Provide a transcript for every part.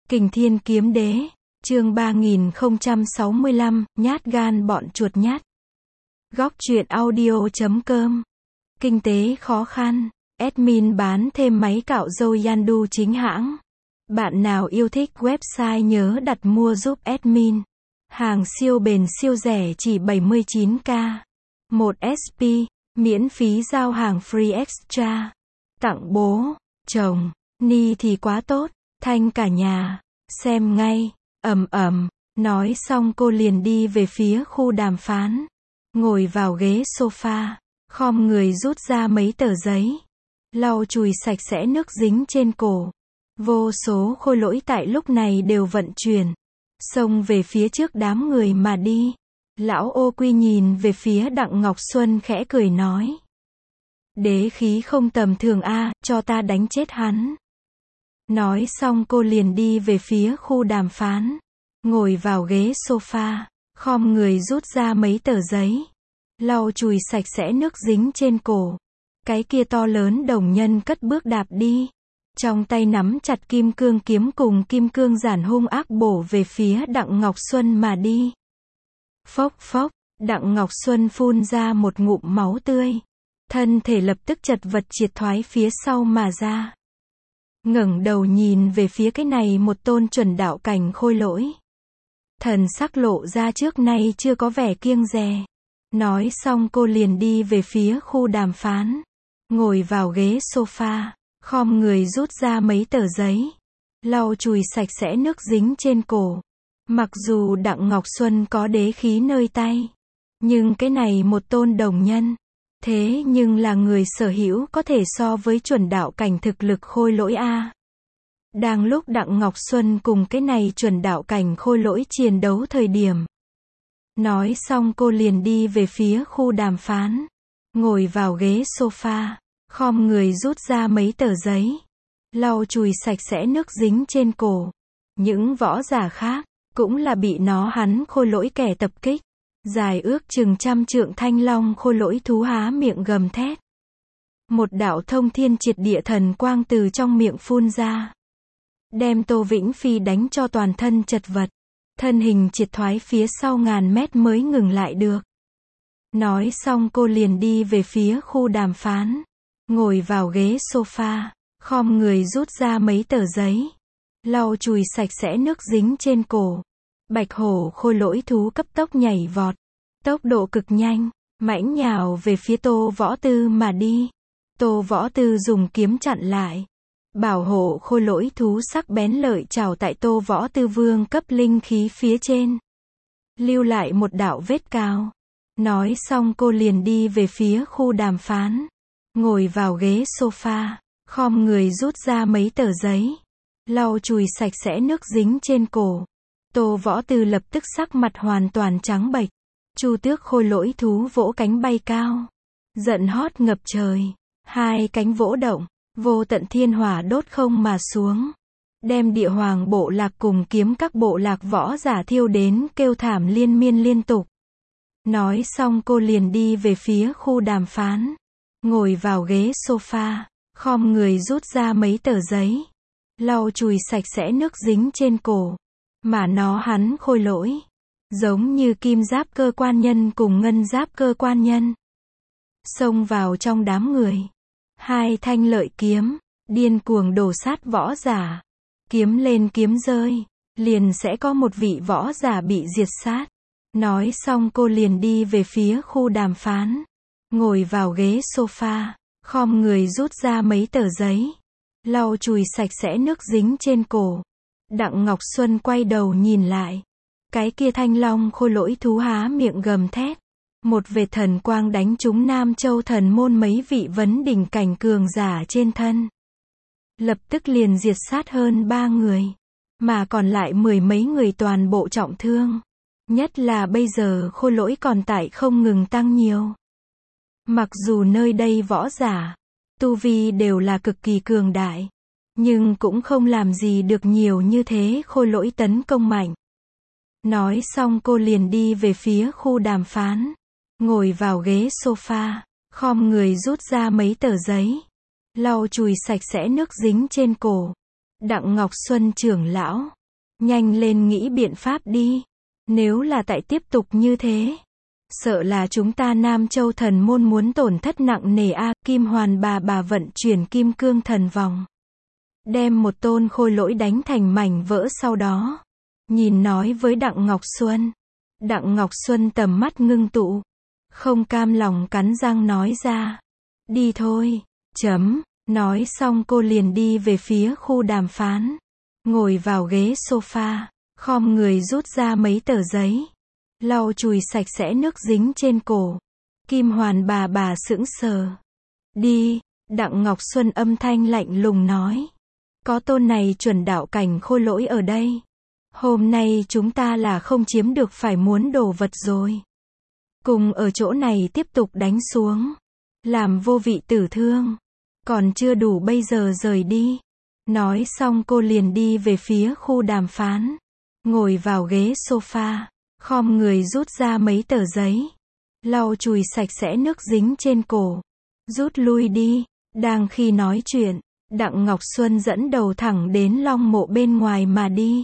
Kình Thiên Kiếm Đế, chương 3065, nhát gan bọn chuột nhát. Góc truyện audio.com. Kinh tế khó khăn, admin bán thêm máy cạo râu Yandu chính hãng. Bạn nào yêu thích website nhớ đặt mua giúp admin. Hàng siêu bền siêu rẻ chỉ 79k. 1 SP, miễn phí giao hàng free extra. Tặng bố, chồng, ni thì quá tốt, thanh cả nhà. Xem ngay, nói xong cô liền đi về phía khu đàm phán. Ngồi vào ghế sofa, khom người rút ra mấy tờ giấy. Lau chùi sạch sẽ nước dính trên cổ. Vô số khôi lỗi tại lúc này đều vận chuyển. Xông về phía trước đám người mà đi. Lão Ô Quy nhìn về phía Đặng Ngọc Xuân khẽ cười nói. Đế khí không tầm thường a, cho ta đánh chết hắn. Nói xong cô liền đi về phía khu đàm phán. Ngồi vào ghế sofa, khom người rút ra mấy tờ giấy. Lau chùi sạch sẽ nước dính trên cổ. Cái kia to lớn đồng nhân cất bước đạp đi. Trong tay nắm chặt kim cương kiếm cùng kim cương giản hung ác bổ về phía Đặng Ngọc Xuân mà đi. Phốc phốc, Đặng Ngọc Xuân phun ra một ngụm máu tươi. Thân thể lập tức chật vật triệt thoái phía sau mà ra. Ngẩng đầu nhìn về phía cái này một tôn chuẩn đạo cảnh khôi lỗi. Thần sắc lộ ra trước nay chưa có vẻ kiêng dè. Nói xong cô liền đi về phía khu đàm phán. Ngồi vào ghế sofa, khom người rút ra mấy tờ giấy. Lau chùi sạch sẽ nước dính trên cổ. Mặc dù Đặng Ngọc Xuân có đế khí nơi tay, nhưng cái này một tôn đồng nhân. Thế nhưng là người sở hữu có thể so với chuẩn đạo cảnh thực lực khôi lỗi a. Đang lúc Đặng Ngọc Xuân cùng cái này chuẩn đạo cảnh khôi lỗi chiến đấu thời điểm. Nói xong cô liền đi về phía khu đàm phán. Ngồi vào ghế sofa, khom người rút ra mấy tờ giấy. Lau chùi sạch sẽ nước dính trên cổ. Những võ giả khác, cũng là bị hắn khôi lỗi kẻ tập kích. Dài ước chừng 100 trượng thanh long khôi lỗi thú há miệng gầm thét. Một đạo thông thiên triệt địa thần quang từ trong miệng phun ra. Đem Tô Vĩnh Phi đánh cho toàn thân chật vật. Thân hình triệt thoái phía sau ngàn mét mới ngừng lại được. Nói xong cô liền đi về phía khu đàm phán. Ngồi vào ghế sofa, khom người rút ra mấy tờ giấy. Lau chùi sạch sẽ nước dính trên cổ. Bạch hổ khôi lỗi thú cấp tốc nhảy vọt. Tốc độ cực nhanh, mãnh nhào về phía Tô Võ Tư mà đi. Tô Võ Tư dùng kiếm chặn lại. Bảo hộ khôi lỗi thú sắc bén lợi chảo tại Tô Võ Tư vương cấp linh khí phía trên. Lưu lại một đạo vết cào. Nói xong cô liền đi về phía khu đàm phán. Ngồi vào ghế sofa, khom người rút ra mấy tờ giấy. Lau chùi sạch sẽ nước dính trên cổ. Tô Võ Tư lập tức sắc mặt hoàn toàn trắng bệch. Chu tước khôi lỗi thú vỗ cánh bay cao. Giận hót ngập trời. Hai cánh vỗ động. Vô tận thiên hỏa đốt không mà xuống. Đem địa hoàng bộ lạc cùng kiếm các bộ lạc võ giả thiêu đến kêu thảm liên miên liên tục. Nói xong cô liền đi về phía khu đàm phán. Ngồi vào ghế sofa, khom người rút ra mấy tờ giấy. Lau chùi sạch sẽ nước dính trên cổ. Mà hắn khôi lỗi. Giống như kim giáp cơ quan nhân cùng ngân giáp cơ quan nhân. Xông vào trong đám người. Hai thanh lợi kiếm, điên cuồng đổ sát võ giả. Kiếm lên kiếm rơi, liền sẽ có một vị võ giả bị diệt sát. Nói xong cô liền đi về phía khu đàm phán. Ngồi vào ghế sofa, khom người rút ra mấy tờ giấy. Lau chùi sạch sẽ nước dính trên cổ. Đặng Ngọc Xuân quay đầu nhìn lại. Cái kia thanh long khôi lỗi thú há miệng gầm thét. Một vệt thần quang đánh trúng Nam Châu thần môn mấy vị vấn đỉnh cảnh cường giả trên thân. Lập tức liền diệt sát hơn 3 người. Mà còn lại 10 mấy người toàn bộ trọng thương. Nhất là bây giờ khôi lỗi còn tại không ngừng tăng nhiều. Mặc dù nơi đây võ giả, tu vi đều là cực kỳ cường đại. Nhưng cũng không làm gì được nhiều như thế khôi lỗi tấn công mạnh. Nói xong cô liền đi về phía khu đàm phán. Ngồi vào ghế sofa, khom người rút ra mấy tờ giấy. Lau chùi sạch sẽ nước dính trên cổ. Đặng Ngọc Xuân trưởng lão, Nhanh lên nghĩ biện pháp đi. Nếu là tại tiếp tục như thế, sợ là chúng ta Nam Châu thần môn muốn tổn thất nặng nề a. Kim Hoàn bà vận chuyển kim cương thần vòng, đem một tôn khôi lỗi đánh thành mảnh vỡ, sau đó nhìn nói với Đặng Ngọc Xuân. Đặng Ngọc Xuân tầm mắt ngưng tụ, không cam lòng cắn răng nói ra, đi thôi. Nói xong cô liền đi về phía khu đàm phán, ngồi vào ghế sofa, khom người rút ra mấy tờ giấy, lau chùi sạch sẽ nước dính trên cổ. Kim Hoàn bà sững sờ. Đi, Đặng Ngọc Xuân âm thanh lạnh lùng nói. Có tôn này chuẩn đạo cảnh khôi lỗi ở đây, hôm nay chúng ta là không chiếm được phải muốn đồ vật rồi. Cùng ở chỗ này tiếp tục đánh xuống, làm vô vị tử thương, còn chưa đủ bây giờ rời đi. Nói xong cô liền đi về phía khu đàm phán, ngồi vào ghế sofa, khom người rút ra mấy tờ giấy, lau chùi sạch sẽ nước dính trên cổ. Rút lui đi. Đang khi nói chuyện, Đặng Ngọc Xuân dẫn đầu thẳng đến Long Mộ bên ngoài mà đi.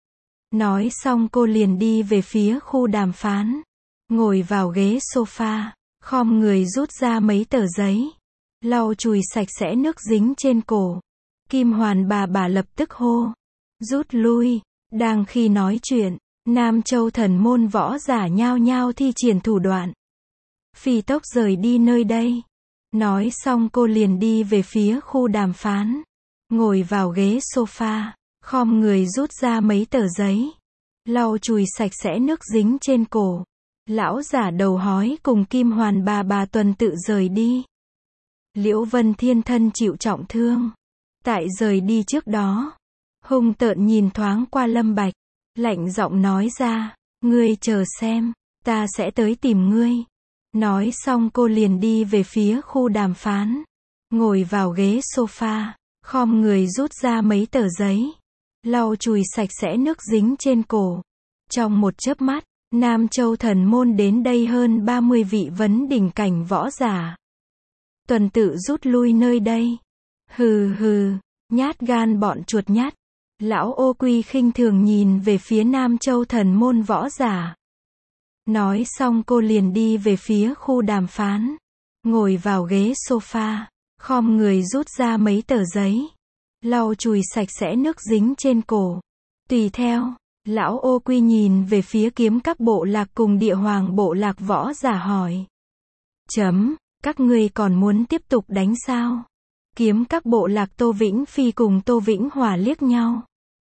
Nói xong cô liền đi về phía khu đàm phán, ngồi vào ghế sofa, khom người rút ra mấy tờ giấy, lau chùi sạch sẽ nước dính trên cổ. Kim Hoàn bà lập tức hô, rút lui. Đang khi nói chuyện, Nam Châu thần môn võ giả nhao nhao thi triển thủ đoạn, phi tốc rời đi nơi đây. Nói xong cô liền đi về phía khu đàm phán, ngồi vào ghế sofa, khom người rút ra mấy tờ giấy, lau chùi sạch sẽ nước dính trên cổ. Lão giả đầu hói cùng Kim Hoàn bà tuần tự rời đi. Liễu Vân Thiên thân chịu trọng thương, tại rời đi trước đó, hung tợn nhìn thoáng qua Lâm Bạch, lạnh giọng nói ra, ngươi chờ xem, ta sẽ tới tìm ngươi. Nói xong cô liền đi về phía khu đàm phán, ngồi vào ghế sofa, khom người rút ra mấy tờ giấy, lau chùi sạch sẽ nước dính trên cổ. Trong một chớp mắt, Nam Châu thần môn đến đây hơn 30 vị vấn đỉnh cảnh võ giả, tuần tự rút lui nơi đây. Hừ hừ, nhát gan bọn chuột nhát. Lão Ô Quy khinh thường nhìn về phía Nam Châu thần môn võ giả. Nói xong cô liền đi về phía khu đàm phán, ngồi vào ghế sofa, khom người rút ra mấy tờ giấy, lau chùi sạch sẽ nước dính trên cổ. Tùy theo, Lão Ô Quy nhìn về phía kiếm các bộ lạc cùng địa hoàng bộ lạc võ giả hỏi. Các ngươi còn muốn tiếp tục đánh sao? Kiếm các bộ lạc Tô Vĩnh Phi cùng Tô Vĩnh Hòa liếc nhau,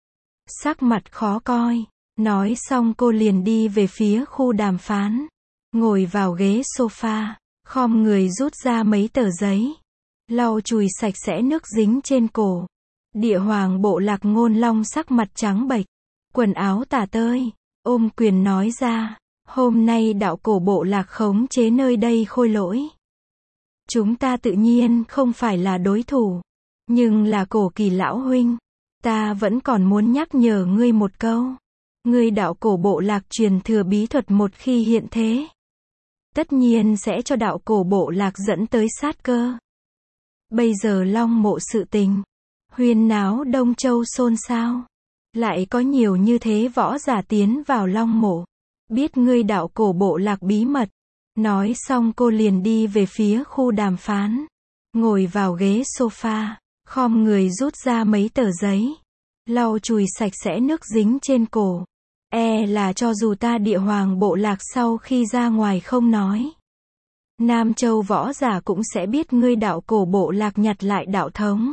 sắc mặt khó coi. Nói xong cô liền đi về phía khu đàm phán, ngồi vào ghế sofa, khom người rút ra mấy tờ giấy, lau chùi sạch sẽ nước dính trên cổ. Địa hoàng bộ lạc Ngôn Long sắc mặt trắng bệch, quần áo tả tơi, ôm quyền nói ra, hôm nay đạo cổ bộ lạc khống chế nơi đây khôi lỗi, chúng ta tự nhiên không phải là đối thủ, nhưng là Cổ Kỳ lão huynh, ta vẫn còn muốn nhắc nhở ngươi một câu. Ngươi đạo cổ bộ lạc truyền thừa bí thuật một khi hiện thế, tất nhiên sẽ cho đạo cổ bộ lạc dẫn tới sát cơ. Bây giờ Long Mộ sự tình, huyên náo Đông Châu xôn xao, lại có nhiều như thế võ giả tiến vào Long Mộ, biết ngươi đạo cổ bộ lạc bí mật. Nói xong cô liền đi về phía khu đàm phán, ngồi vào ghế sofa, khom người rút ra mấy tờ giấy, lau chùi sạch sẽ nước dính trên cổ. Là cho dù ta địa hoàng bộ lạc sau khi ra ngoài không nói, Nam Châu võ giả cũng sẽ biết ngươi đạo cổ bộ lạc nhặt lại đạo thống.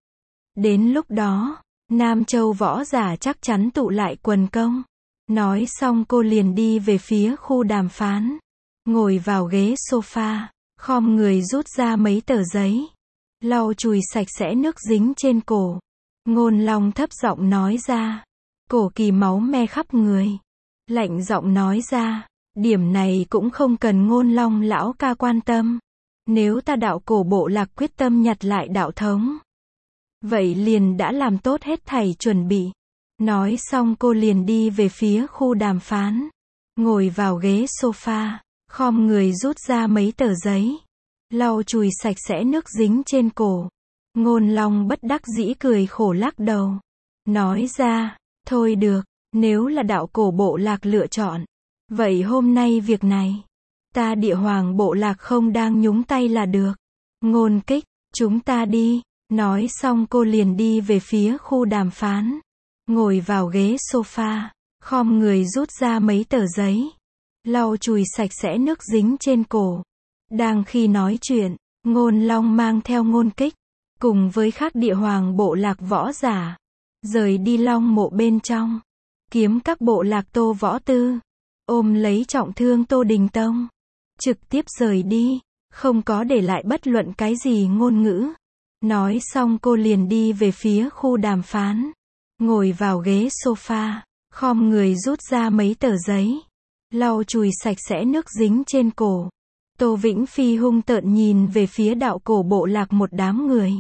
Đến lúc đó, Nam Châu võ giả chắc chắn tụ lại quần công. Nói xong cô liền đi về phía khu đàm phán, ngồi vào ghế sofa, khom người rút ra mấy tờ giấy, lau chùi sạch sẽ nước dính trên cổ. Ngôn Long thấp giọng nói ra, Cổ Kỳ máu me khắp người, lạnh giọng nói ra, điểm này cũng không cần Ngôn Long lão ca quan tâm. Nếu ta đạo cổ bộ lạc quyết tâm nhặt lại đạo thống, vậy liền đã làm tốt hết thảy chuẩn bị. Nói xong cô liền đi về phía khu đàm phán, ngồi vào ghế sofa, khom người rút ra mấy tờ giấy, lau chùi sạch sẽ nước dính trên cổ. Ngôn Long bất đắc dĩ cười khổ lắc đầu, nói ra, Thôi được, nếu là đạo cổ bộ lạc lựa chọn. Vậy hôm nay việc này, ta Địa Hoàng bộ lạc không đang nhúng tay là được. Ngôn Kích, chúng ta đi. Nói xong cô liền đi về phía khu đàm phán. Ngồi vào ghế sofa, khom người rút ra mấy tờ giấy. Lau chùi sạch sẽ nước dính trên cổ. Đang khi nói chuyện, Ngôn Long mang theo Ngôn Kích, cùng với các Địa Hoàng bộ lạc võ giả, rời đi Long mộ bên trong. Kiếm các bộ lạc Tô Võ Tư, ôm lấy trọng thương Tô Đình Tông, trực tiếp rời đi, không có để lại bất luận cái gì ngôn ngữ. Nói xong cô liền đi về phía khu đàm phán. Ngồi vào ghế sofa, khom người rút ra mấy tờ giấy. Lau chùi sạch sẽ nước dính trên cổ. Tô Vĩnh Phi hung tợn nhìn về phía đạo cổ bộ lạc một đám người.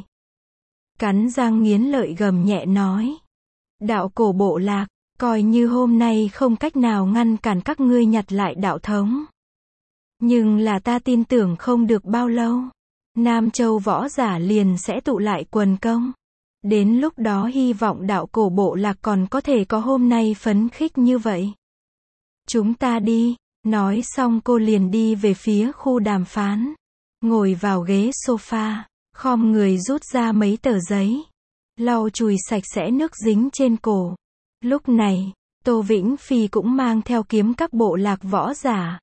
Cắn răng nghiến lợi gầm nhẹ nói. Đạo cổ bộ lạc, coi như hôm nay không cách nào ngăn cản các ngươi nhặt lại đạo thống. Nhưng là ta tin tưởng không được bao lâu, Nam Châu võ giả liền sẽ tụ lại quần công. Đến lúc đó hy vọng đạo cổ bộ lạc còn có thể có hôm nay phấn khích như vậy. Chúng ta đi. Nói xong cô liền đi về phía khu đàm phán. Ngồi vào ghế sofa, khom người rút ra mấy tờ giấy. Lau chùi sạch sẽ nước dính trên cổ. Lúc này, Tô Vĩnh Phi cũng mang theo kiếm các bộ lạc võ giả,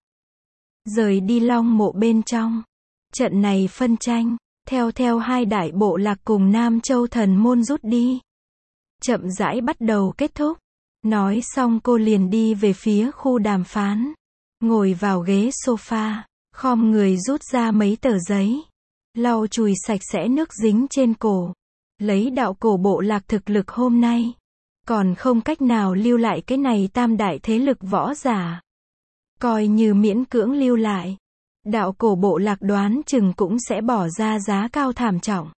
rời đi Long mộ bên trong. Trận này phân tranh, theo hai đại bộ lạc cùng Nam Châu thần môn rút đi, chậm rãi bắt đầu kết thúc. Nói xong cô liền đi về phía khu đàm phán. Ngồi vào ghế sofa, khom người rút ra mấy tờ giấy. Lau chùi sạch sẽ nước dính trên cổ. Lấy đạo cổ bộ lạc thực lực hôm nay, còn không cách nào lưu lại cái này tam đại thế lực võ giả. Coi như miễn cưỡng lưu lại, đạo cổ bộ lạc đoán chừng cũng sẽ bỏ ra giá cao thảm trọng.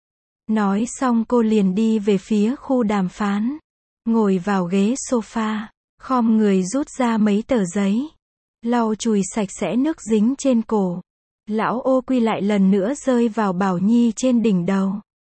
Nói xong cô liền đi về phía khu đàm phán. Ngồi vào ghế sofa, khom người rút ra mấy tờ giấy. Lau chùi sạch sẽ nước dính trên cổ. Lão Ô Quy lại lần nữa rơi vào Bảo Nhi trên đỉnh đầu,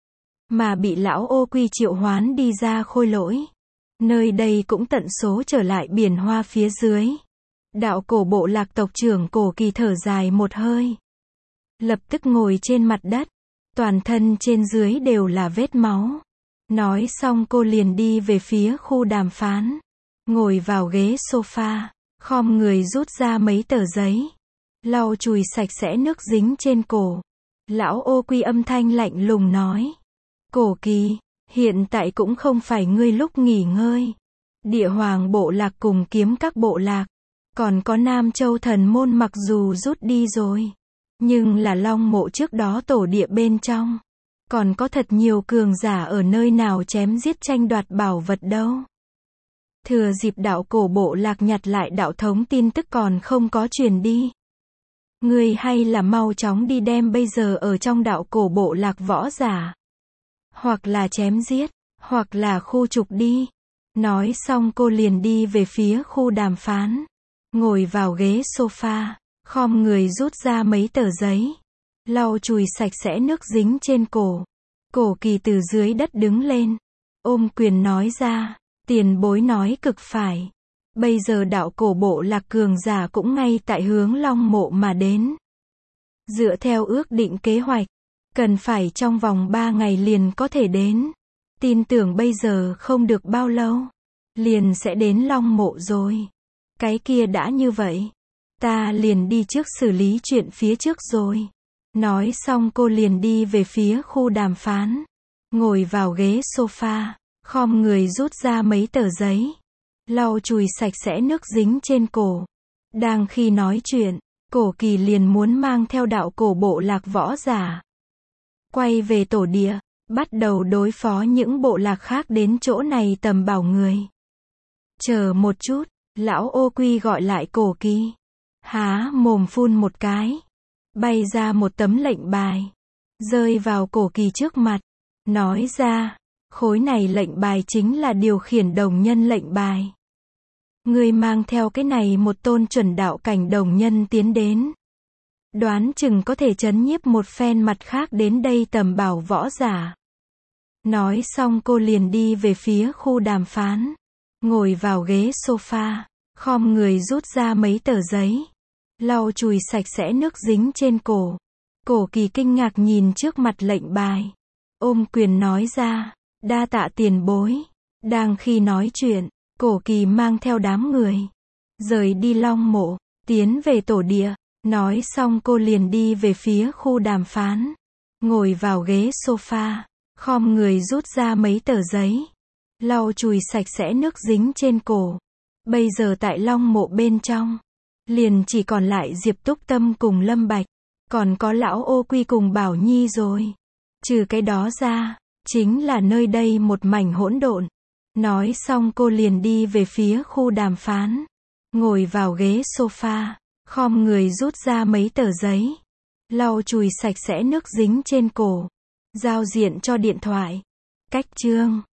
mà bị lão Ô Quy triệu hoán đi ra Khôi Lỗi. Nơi đây cũng tận số trở lại biển hoa phía dưới. Đạo cổ bộ lạc tộc trưởng Cổ Kỳ thở dài một hơi, lập tức ngồi trên mặt đất, toàn thân trên dưới đều là vết máu. Nói xong cô liền đi về phía khu đàm phán. Ngồi vào ghế sofa, khom người rút ra mấy tờ giấy. Lau chùi sạch sẽ nước dính trên cổ. Lão Ô Quy âm thanh lạnh lùng nói. Cổ Kỳ, hiện tại cũng không phải ngươi lúc nghỉ ngơi. Địa Hoàng bộ lạc cùng kiếm các bộ lạc, còn có Nam Châu thần môn mặc dù rút đi rồi, nhưng là Long mộ trước đó tổ địa bên trong, còn có thật nhiều cường giả ở nơi nào chém giết tranh đoạt bảo vật đâu. Thừa dịp đạo cổ bộ lạc nhặt lại đạo thống tin tức còn không có truyền đi, ngươi hay là mau chóng đi đem bây giờ ở trong đạo cổ bộ lạc võ giả, hoặc là chém giết, hoặc là khu trục đi. Nói xong cô liền đi về phía khu đàm phán. Ngồi vào ghế sofa, khom người rút ra mấy tờ giấy. Lau chùi sạch sẽ nước dính trên cổ. Cổ Kỳ từ dưới đất đứng lên, ôm quyền nói ra, tiền bối nói cực phải. Bây giờ đạo cổ bộ lạc cường giả cũng ngay tại hướng Long mộ mà đến. Dựa theo ước định kế hoạch, cần phải trong vòng 3 ngày liền có thể đến. Tin tưởng bây giờ không được bao lâu, liền sẽ đến Long mộ rồi. Cái kia đã như vậy, ta liền đi trước xử lý chuyện phía trước rồi. Nói xong cô liền đi về phía khu đàm phán. Ngồi vào ghế sofa, khom người rút ra mấy tờ giấy. Lau chùi sạch sẽ nước dính trên cổ. Đang khi nói chuyện, Cổ Kỳ liền muốn mang theo đạo cổ bộ lạc võ giả quay về tổ địa, bắt đầu đối phó những bộ lạc khác đến chỗ này tầm bảo người. Chờ một chút, lão Ô Quy gọi lại Cổ Kỳ. Há mồm phun một cái, bay ra một tấm lệnh bài, rơi vào Cổ Kỳ trước mặt, nói ra, khối này lệnh bài chính là điều khiển đồng nhân lệnh bài. Ngươi mang theo cái này một tôn chuẩn đạo cảnh đồng nhân tiến đến, đoán chừng có thể trấn nhiếp một phen mặt khác đến đây tầm bảo võ giả. Nói xong cô liền đi về phía khu đàm phán. ngồi vào ghế sofa, khom người rút ra mấy tờ giấy, lau chùi sạch sẽ nước dính trên cổ. Cổ Kỳ kinh ngạc nhìn trước mặt lệnh bài, ôm quyền nói ra, đa tạ tiền bối. Đang khi nói chuyện, Cổ Kỳ mang theo đám người, rời đi Long Mộ, tiến về tổ địa. Nói xong cô liền đi về phía khu đàm phán, ngồi vào ghế sofa, khom người rút ra mấy tờ giấy, lau chùi sạch sẽ nước dính trên cổ. Bây giờ tại Long Mộ bên trong, liền chỉ còn lại Diệp Túc Tâm cùng Lâm Bạch, còn có lão Ô Quy cùng Bảo Nhi rồi. Trừ cái đó ra, chính là nơi đây một mảnh hỗn độn. Nói xong cô liền đi về phía khu đàm phán, ngồi vào ghế sofa, khom người rút ra mấy tờ giấy, lau chùi sạch sẽ nước dính trên cổ, giao diện cho điện thoại. Cách chương